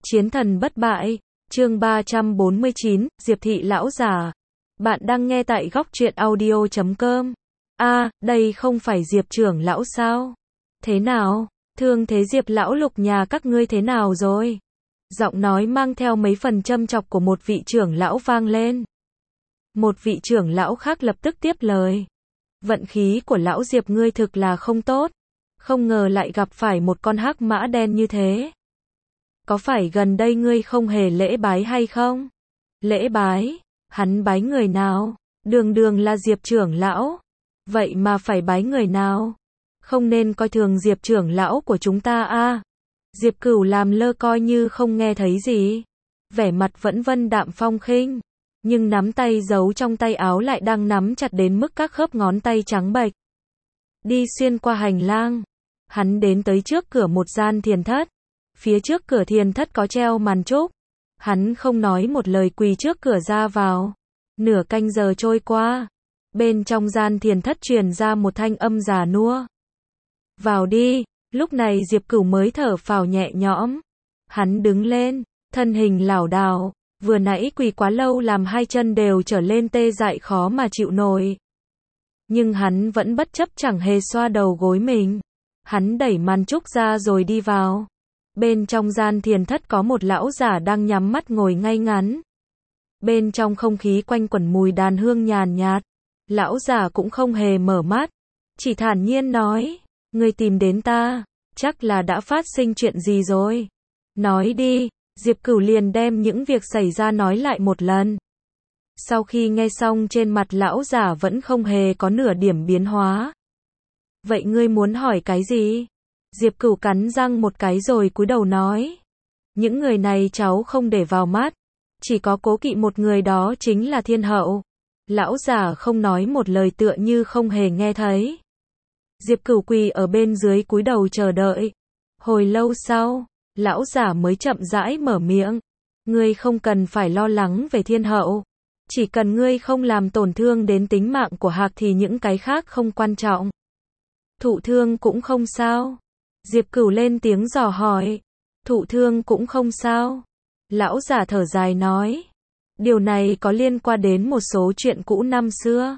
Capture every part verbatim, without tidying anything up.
Chiến thần bất bại, chương ba trăm bốn mươi chín, Diệp thị lão già. Bạn đang nghe tại góc truyện audio chấm com. A, đây không phải Diệp trưởng lão sao? Thế nào? Thương thế Diệp lão Lục nhà các ngươi thế nào rồi? Giọng nói mang theo mấy phần châm chọc của một vị trưởng lão vang lên. Một vị trưởng lão khác lập tức tiếp lời. Vận khí của lão Diệp ngươi thực là không tốt. Không ngờ lại gặp phải một con hắc mã đen như thế. Có phải gần đây ngươi không hề lễ bái hay không? Lễ bái? Hắn bái người nào? Đường đường là Diệp trưởng lão. Vậy mà phải bái người nào? Không nên coi thường Diệp trưởng lão của chúng ta a. Diệp Cửu làm lơ coi như không nghe thấy gì. Vẻ mặt vẫn vân đạm phong khinh. Nhưng nắm tay giấu trong tay áo lại đang nắm chặt đến mức các khớp ngón tay trắng bệch. Đi xuyên qua hành lang. Hắn đến tới trước cửa một gian thiền thất. Phía trước cửa thiền thất có treo màn trúc. Hắn không nói một lời quỳ trước cửa ra vào. Nửa canh giờ trôi qua. Bên trong gian thiền thất truyền ra một thanh âm già nua. Vào đi. Lúc này Diệp Cửu mới thở phào nhẹ nhõm. Hắn đứng lên, thân hình lảo đảo. Vừa nãy quỳ quá lâu làm hai chân đều trở lên tê dại khó mà chịu nổi. Nhưng hắn vẫn bất chấp chẳng hề xoa đầu gối mình. Hắn đẩy màn trúc ra rồi đi vào. Bên trong gian thiền thất có một lão giả đang nhắm mắt ngồi ngay ngắn. Bên trong không khí quanh quẩn mùi đàn hương nhàn nhạt. Lão giả cũng không hề mở mắt. Chỉ thản nhiên nói, ngươi tìm đến ta, chắc là đã phát sinh chuyện gì rồi. Nói đi, Diệp Cửu liền đem những việc xảy ra nói lại một lần. Sau khi nghe xong trên mặt lão giả vẫn không hề có nửa điểm biến hóa. Vậy ngươi muốn hỏi cái gì? Diệp Cửu cắn răng một cái rồi cúi đầu nói. Những người này cháu không để vào mắt. Chỉ có cố kỵ một người đó chính là thiên hậu. Lão giả không nói một lời tựa như không hề nghe thấy. Diệp Cửu quỳ ở bên dưới cúi đầu chờ đợi. Hồi lâu sau, lão giả mới chậm rãi mở miệng. Ngươi không cần phải lo lắng về thiên hậu. Chỉ cần ngươi không làm tổn thương đến tính mạng của Hạc thì những cái khác không quan trọng. Thụ thương cũng không sao. Diệp Cửu lên tiếng dò hỏi. Thụ thương cũng không sao. Lão giả thở dài nói. Điều này có liên quan đến một số chuyện cũ năm xưa.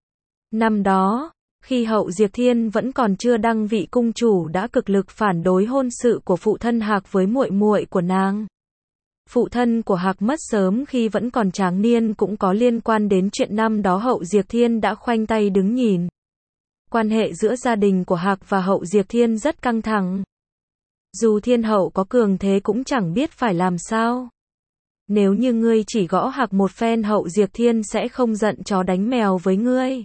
Năm đó, khi hậu Diệp Thiên vẫn còn chưa đăng vị cung chủ đã cực lực phản đối hôn sự của phụ thân Hạc với muội muội của nàng. Phụ thân của Hạc mất sớm khi vẫn còn tráng niên cũng có liên quan đến chuyện năm đó hậu Diệp Thiên đã khoanh tay đứng nhìn. Quan hệ giữa gia đình của Hạc và hậu Diệp Thiên rất căng thẳng. Dù thiên hậu có cường thế cũng chẳng biết phải làm sao. Nếu như ngươi chỉ gõ Hạc một phen hậu Diệp Thiên sẽ không giận chó đánh mèo với ngươi.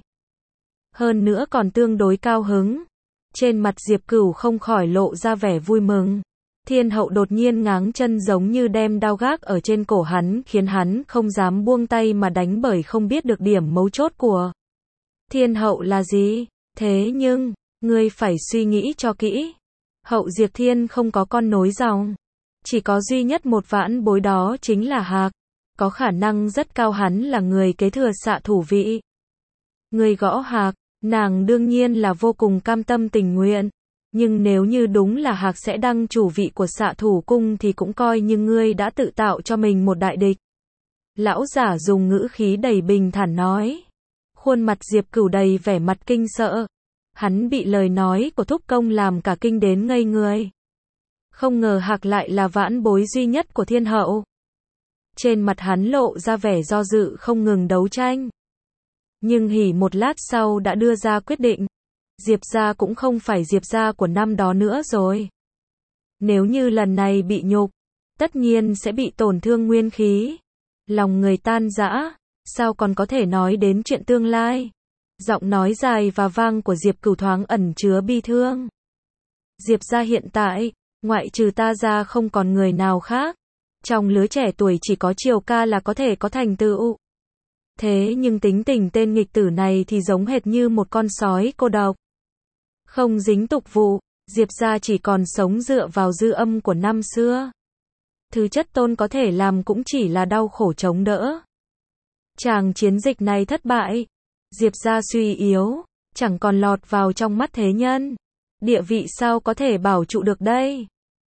Hơn nữa còn tương đối cao hứng. Trên mặt Diệp Cửu không khỏi lộ ra vẻ vui mừng. Thiên hậu đột nhiên ngáng chân giống như đem đao gác ở trên cổ hắn khiến hắn không dám buông tay mà đánh bởi không biết được điểm mấu chốt của thiên hậu là gì. Thế nhưng, ngươi phải suy nghĩ cho kỹ. Hậu Diệp Thiên không có con nối dòng. Chỉ có duy nhất một vãn bối đó chính là Hạc. Có khả năng rất cao hắn là người kế thừa xạ thủ vị. Ngươi gõ Hạc, nàng đương nhiên là vô cùng cam tâm tình nguyện. Nhưng nếu như đúng là Hạc sẽ đăng chủ vị của xạ thủ cung thì cũng coi như ngươi đã tự tạo cho mình một đại địch. Lão giả dùng ngữ khí đầy bình thản nói. Khuôn mặt Diệp Cửu đầy vẻ mặt kinh sợ. Hắn bị lời nói của thúc công làm cả kinh đến ngây người. Không ngờ Hạc lại là vãn bối duy nhất của thiên hậu. Trên mặt hắn lộ ra vẻ do dự không ngừng đấu tranh. Nhưng hỉ một lát sau đã đưa ra quyết định. Diệp gia cũng không phải Diệp gia của năm đó nữa rồi. Nếu như lần này bị nhục, tất nhiên sẽ bị tổn thương nguyên khí. Lòng người tan rã, sao còn có thể nói đến chuyện tương lai. Giọng nói dài và vang của Diệp Cửu thoáng ẩn chứa bi thương. Diệp gia hiện tại, ngoại trừ ta ra không còn người nào khác. Trong lứa trẻ tuổi chỉ có Triều ca là có thể có thành tựu. Thế nhưng tính tình tên nghịch tử này thì giống hệt như một con sói cô độc. Không dính tục vụ, Diệp gia chỉ còn sống dựa vào dư âm của năm xưa. Thứ chất tôn có thể làm cũng chỉ là đau khổ chống đỡ. Chàng chiến dịch này thất bại. Diệp gia suy yếu, chẳng còn lọt vào trong mắt thế nhân. Địa vị sao có thể bảo trụ được đây?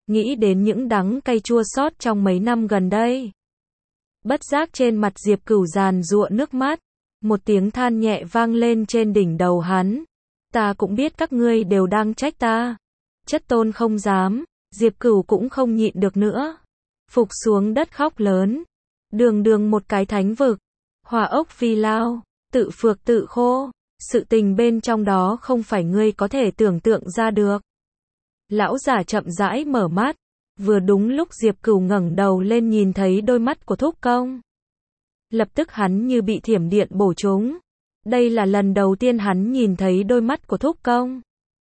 nghĩ đến những đắng cay chua xót trong mấy năm gần đây. Bất giác trên mặt Diệp Cửu giàn giụa nước mắt, một tiếng than nhẹ vang lên trên đỉnh đầu hắn. Ta cũng biết các ngươi đều đang trách ta. Chất tôn không dám, Diệp Cửu cũng không nhịn được nữa. Phục xuống đất khóc lớn. Đường đường một cái thánh vực, hỏa ốc phi lao, tự phược tự khô, sự tình bên trong đó không phải ngươi có thể tưởng tượng ra được. Lão giả chậm rãi mở mắt, vừa đúng lúc Diệp Cửu ngẩng đầu lên nhìn thấy đôi mắt của Thúc Công. Lập tức hắn như bị thiểm điện bổ trúng. Đây là lần đầu tiên hắn nhìn thấy đôi mắt của Thúc Công.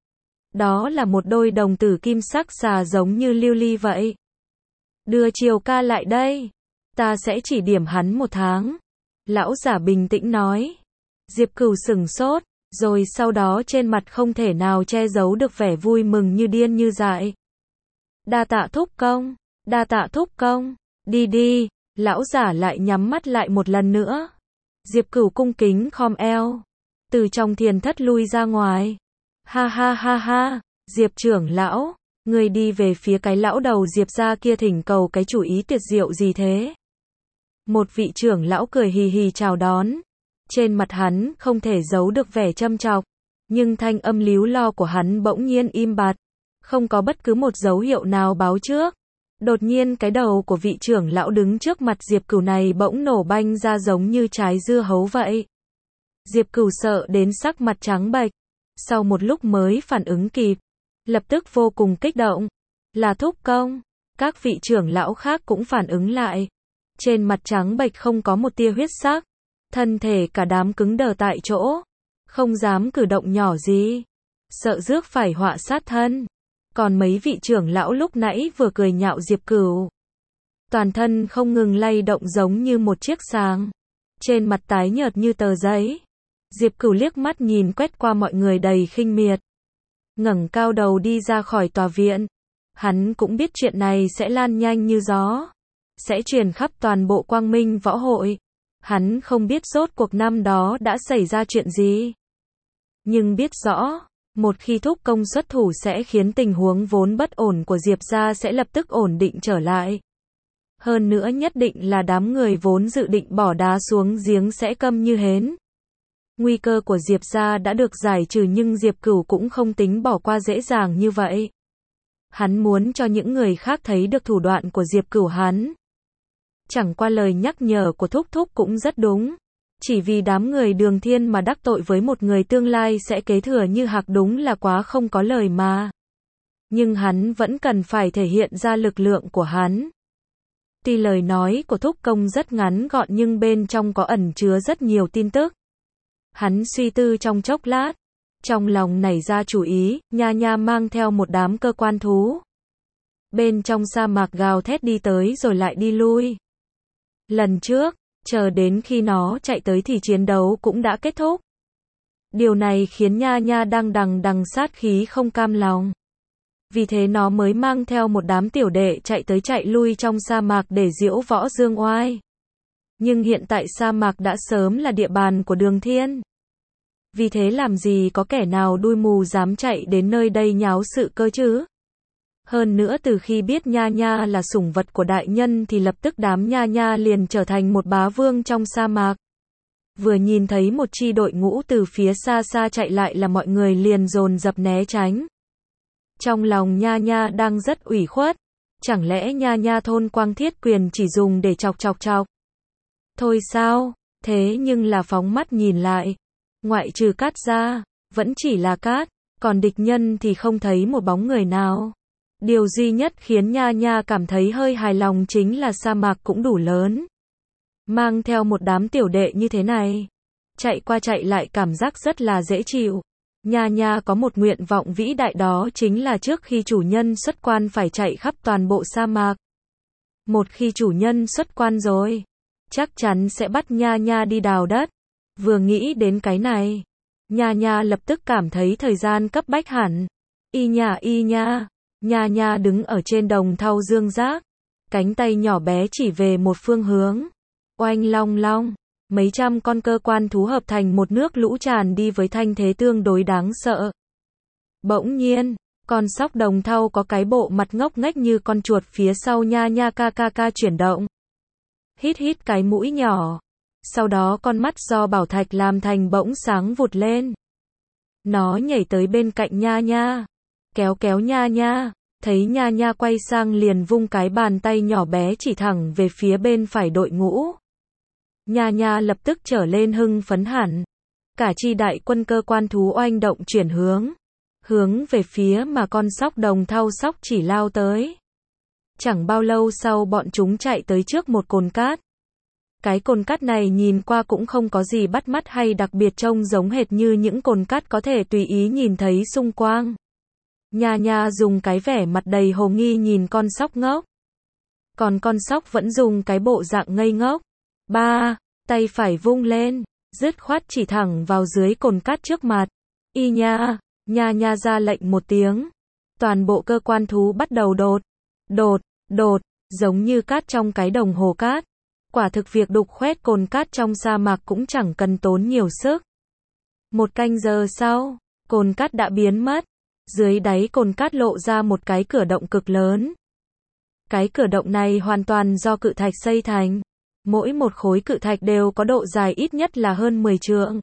Đó là một đôi đồng tử kim sắc xà giống như lưu ly vậy. Đưa Triều ca lại đây, ta sẽ chỉ điểm hắn một tháng. Lão giả bình tĩnh nói. Diệp Cửu sững sốt, rồi sau đó trên mặt không thể nào che giấu được vẻ vui mừng như điên như dại. Đa tạ Thúc Công, đa tạ Thúc Công, đi đi. Lão giả lại nhắm mắt lại một lần nữa. Diệp Cửu cung kính khom eo, từ trong thiền thất lui ra ngoài. Ha ha ha ha, Diệp trưởng lão, người đi về phía cái lão đầu Diệp gia kia thỉnh cầu cái chủ ý tuyệt diệu gì thế? Một vị trưởng lão cười hì hì chào đón. Trên mặt hắn không thể giấu được vẻ châm chọc, nhưng thanh âm líu lo của hắn bỗng nhiên im bặt, không có bất cứ một dấu hiệu nào báo trước. Đột nhiên cái đầu của vị trưởng lão đứng trước mặt Diệp Cửu này bỗng nổ banh ra giống như trái dưa hấu vậy. Diệp Cửu sợ đến sắc mặt trắng bệch, sau một lúc mới phản ứng kịp, lập tức vô cùng kích động. Là Thúc Công. Các vị trưởng lão khác cũng phản ứng lại. Trên mặt trắng bệch không có một tia huyết sắc, thân thể cả đám cứng đờ tại chỗ, không dám cử động nhỏ gì, sợ rước phải họa sát thân. Còn mấy vị trưởng lão lúc nãy vừa cười nhạo Diệp Cửu, toàn thân không ngừng lay động giống như một chiếc sàng, trên mặt tái nhợt như tờ giấy. Diệp Cửu liếc mắt nhìn quét qua mọi người đầy khinh miệt, ngẩng cao đầu đi ra khỏi tòa viện. Hắn cũng biết chuyện này sẽ lan nhanh như gió, sẽ truyền khắp toàn bộ Quang Minh Võ Hội. Hắn không biết rốt cuộc năm đó đã xảy ra chuyện gì, nhưng biết rõ, một khi Thúc Công xuất thủ sẽ khiến tình huống vốn bất ổn của Diệp gia sẽ lập tức ổn định trở lại. Hơn nữa nhất định là đám người vốn dự định bỏ đá xuống giếng sẽ câm như hến. Nguy cơ của Diệp gia đã được giải trừ nhưng Diệp Cửu cũng không tính bỏ qua dễ dàng như vậy. Hắn muốn cho những người khác thấy được thủ đoạn của Diệp Cửu hắn. Chẳng qua lời nhắc nhở của Thúc Thúc cũng rất đúng. Chỉ vì đám người Đường Thiên mà đắc tội với một người tương lai sẽ kế thừa như Hạc đúng là quá không có lời mà. Nhưng hắn vẫn cần phải thể hiện ra lực lượng của hắn. Tuy lời nói của Thúc Công rất ngắn gọn nhưng bên trong có ẩn chứa rất nhiều tin tức. Hắn suy tư trong chốc lát, trong lòng nảy ra chủ ý, Nha Nha mang theo một đám cơ quan thú. Bên trong sa mạc gào thét đi tới rồi lại đi lui. Lần trước, chờ đến khi nó chạy tới thì chiến đấu cũng đã kết thúc. Điều này khiến Nha Nha đang đằng đằng sát khí không cam lòng. Vì thế nó mới mang theo một đám tiểu đệ chạy tới chạy lui trong sa mạc để diễu võ dương oai. Nhưng hiện tại sa mạc đã sớm là địa bàn của Đường Thiên. Vì thế làm gì có kẻ nào đuôi mù dám chạy đến nơi đây nháo sự cơ chứ? Hơn nữa từ khi biết Nha Nha là sủng vật của đại nhân thì lập tức đám Nha Nha liền trở thành một bá vương trong sa mạc. Vừa nhìn thấy một chi đội ngũ từ phía xa xa chạy lại là mọi người liền dồn dập né tránh. Trong lòng Nha Nha đang rất ủy khuất. Chẳng lẽ Nha Nha thôn Quang Thiết Quyền chỉ dùng để chọc chọc chọc? Thôi sao? Thế nhưng là phóng mắt nhìn lại, ngoại trừ cát ra, vẫn chỉ là cát, còn địch nhân thì không thấy một bóng người nào. Điều duy nhất khiến Nha Nha cảm thấy hơi hài lòng chính là sa mạc cũng đủ lớn. Mang theo một đám tiểu đệ như thế này, chạy qua chạy lại cảm giác rất là dễ chịu. Nha Nha có một nguyện vọng vĩ đại, đó chính là trước khi chủ nhân xuất quan phải chạy khắp toàn bộ sa mạc. Một khi chủ nhân xuất quan rồi, chắc chắn sẽ bắt Nha Nha đi đào đất. Vừa nghĩ đến cái này, Nha Nha lập tức cảm thấy thời gian cấp bách hẳn. Y nha y nha, Nha Nha đứng ở trên đồng thau dương giác, cánh tay nhỏ bé chỉ về một phương hướng. Oanh long long, mấy trăm con cơ quan thú hợp thành một nước lũ tràn đi với thanh thế tương đối đáng sợ. Bỗng nhiên, Con sóc đồng thau có cái bộ mặt ngốc nghếch như con chuột phía sau nha nha ca ca ca chuyển động. Hít hít cái mũi nhỏ. Sau đó con mắt do bảo thạch làm thành bỗng sáng vụt lên. Nó nhảy tới bên cạnh nha nha. Kéo kéo nha nha. Thấy nha nha quay sang liền vung cái bàn tay nhỏ bé chỉ thẳng về phía bên phải đội ngũ. Nha nha lập tức trở lên hưng phấn hẳn. Cả chi đại quân cơ quan thú oanh động chuyển hướng. Hướng về phía mà con sóc đồng thau sóc chỉ lao tới. Chẳng bao lâu sau bọn chúng chạy tới trước một cồn cát. Cái cồn cát này nhìn qua cũng không có gì bắt mắt hay đặc biệt, trông giống hệt như những cồn cát có thể tùy ý nhìn thấy xung quanh. Nha nha dùng cái vẻ mặt đầy hồ nghi nhìn con sóc ngốc. Còn con sóc vẫn dùng cái bộ dạng ngây ngốc. Ba, tay phải vung lên, dứt khoát chỉ thẳng vào dưới cồn cát trước mặt. Y nha, nha nha ra lệnh một tiếng. Toàn bộ cơ quan thú bắt đầu đột, đột, đột, giống như cát trong cái đồng hồ cát. Quả thực việc đục khoét cồn cát trong sa mạc cũng chẳng cần tốn nhiều sức. Một canh giờ sau, cồn cát đã biến mất. Dưới đáy cồn cát lộ ra một cái cửa động cực lớn. Cái cửa động này hoàn toàn do cự thạch xây thành. Mỗi một khối cự thạch đều có độ dài ít nhất là hơn mười trượng.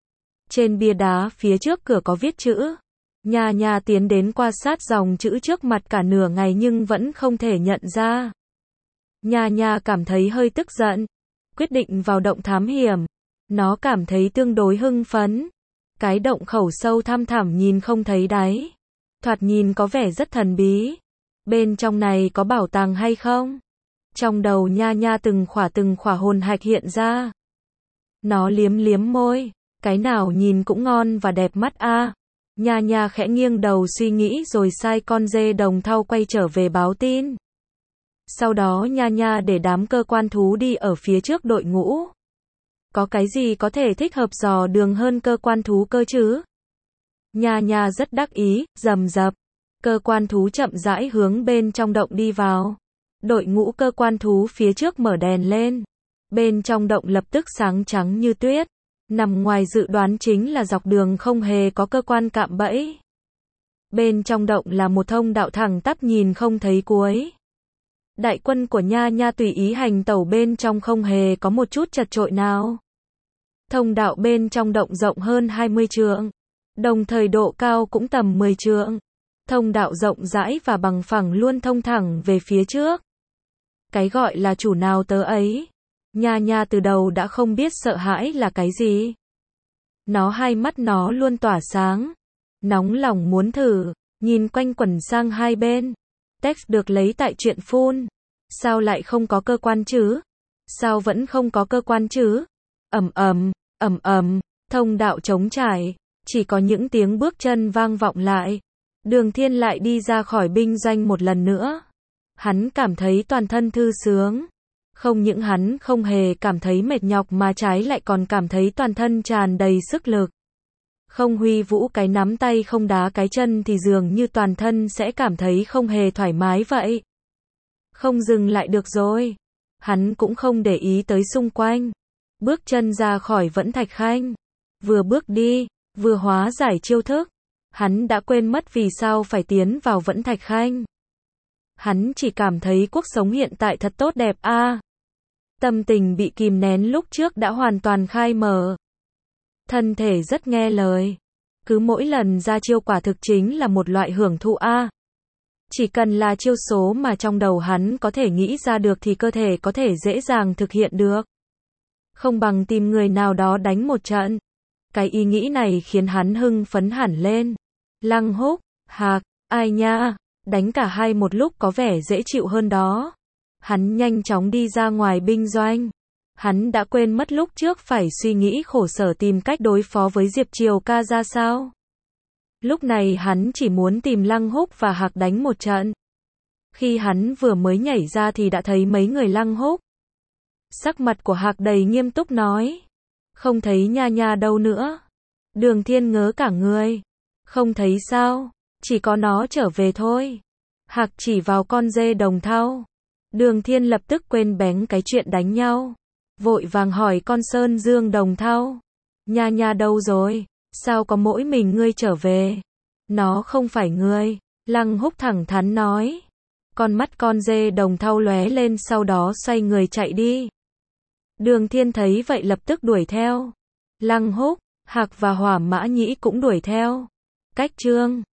Trên bia đá phía trước cửa có viết chữ. Nha nha tiến đến quan sát dòng chữ trước mặt cả nửa ngày nhưng vẫn không thể nhận ra. Nha nha cảm thấy hơi tức giận. Quyết định vào động thám hiểm. Nó cảm thấy tương đối hưng phấn. Cái động khẩu sâu thăm thẳm nhìn không thấy đáy. Thoạt nhìn có vẻ rất thần bí. Bên trong này có bảo tàng hay không? Trong đầu nha nha từng khỏa từng khỏa hồn hạch hiện ra. Nó liếm liếm môi. Cái nào nhìn cũng ngon và đẹp mắt a. À. Nha nha khẽ nghiêng đầu suy nghĩ rồi sai con dê đồng thau quay trở về báo tin. Sau đó nha nha để đám cơ quan thú đi ở phía trước đội ngũ. Có cái gì có thể thích hợp dò đường hơn cơ quan thú cơ chứ? Nha nha rất đắc ý, rầm rập. Cơ quan thú chậm rãi hướng bên trong động đi vào. Đội ngũ cơ quan thú phía trước mở đèn lên. Bên trong động lập tức sáng trắng như tuyết. Nằm ngoài dự đoán chính là dọc đường không hề có cơ quan cạm bẫy. Bên trong động là một thông đạo thẳng tắp nhìn không thấy cuối. Đại quân của nha nha tùy ý hành tẩu bên trong không hề có một chút chật chội nào. Thông đạo bên trong động rộng hơn hai mươi trượng. Đồng thời độ cao cũng tầm mười trượng. Thông đạo rộng rãi và bằng phẳng luôn thông thẳng về phía trước. Cái gọi là chủ nào tớ ấy. Nha nha từ đầu đã không biết sợ hãi là cái gì. Nó hai mắt nó luôn tỏa sáng. Nóng lòng muốn thử. Nhìn quanh quẩn sang hai bên. Text được lấy tại truyện phun. Sao lại không có cơ quan chứ? Sao vẫn không có cơ quan chứ? Ầm ầm, ầm ầm, thông đạo trống trải, chỉ có những tiếng bước chân vang vọng lại. Đường Thiên lại đi ra khỏi binh doanh một lần nữa. Hắn cảm thấy toàn thân thư sướng. Không những hắn không hề cảm thấy mệt nhọc mà trái lại còn cảm thấy toàn thân tràn đầy sức lực. Không huy vũ cái nắm tay không đá cái chân thì dường như toàn thân sẽ cảm thấy không hề thoải mái vậy. Không dừng lại được rồi. Hắn cũng không để ý tới xung quanh. Bước chân ra khỏi Vẫn Thạch Khanh. Vừa bước đi, vừa hóa giải chiêu thức. Hắn đã quên mất vì sao phải tiến vào Vẫn Thạch Khanh. Hắn chỉ cảm thấy cuộc sống hiện tại thật tốt đẹp a. À. Tâm tình bị kìm nén lúc trước đã hoàn toàn khai mở. Thân thể rất nghe lời. Cứ mỗi lần ra chiêu quả thực chính là một loại hưởng thụ a. À. Chỉ cần là chiêu số mà trong đầu hắn có thể nghĩ ra được thì cơ thể có thể dễ dàng thực hiện được. Không bằng tìm người nào đó đánh một trận. Cái ý nghĩ này khiến hắn hưng phấn hẳn lên. Lăng Húc, Hạc, ai nha, đánh cả hai một lúc có vẻ dễ chịu hơn đó. Hắn nhanh chóng đi ra ngoài binh doanh. Hắn đã quên mất lúc trước phải suy nghĩ khổ sở tìm cách đối phó với Diệp Triều ca ra sao. Lúc này hắn chỉ muốn tìm Lăng Húc và Hạc đánh một trận. Khi hắn vừa mới nhảy ra thì đã thấy mấy người Lăng Húc. Sắc mặt của Hạc đầy nghiêm túc nói. Không thấy nha nha đâu nữa. Đường Thiên ngớ cả người. Không thấy sao, chỉ có nó trở về thôi. Hạc chỉ vào con dê đồng thau. Đường Thiên lập tức quên bén cái chuyện đánh nhau. Vội vàng hỏi con Sơn Dương đồng thau. Nha nha đâu rồi? Sao có mỗi mình ngươi trở về? Nó không phải ngươi. Lăng Húc thẳng thắn nói. Con mắt con dê đồng thau lóe lên sau đó xoay người chạy đi. Đường Thiên thấy vậy lập tức đuổi theo. Lăng Húc, Hạc và Hỏa Mã Nhĩ cũng đuổi theo. Cách Trương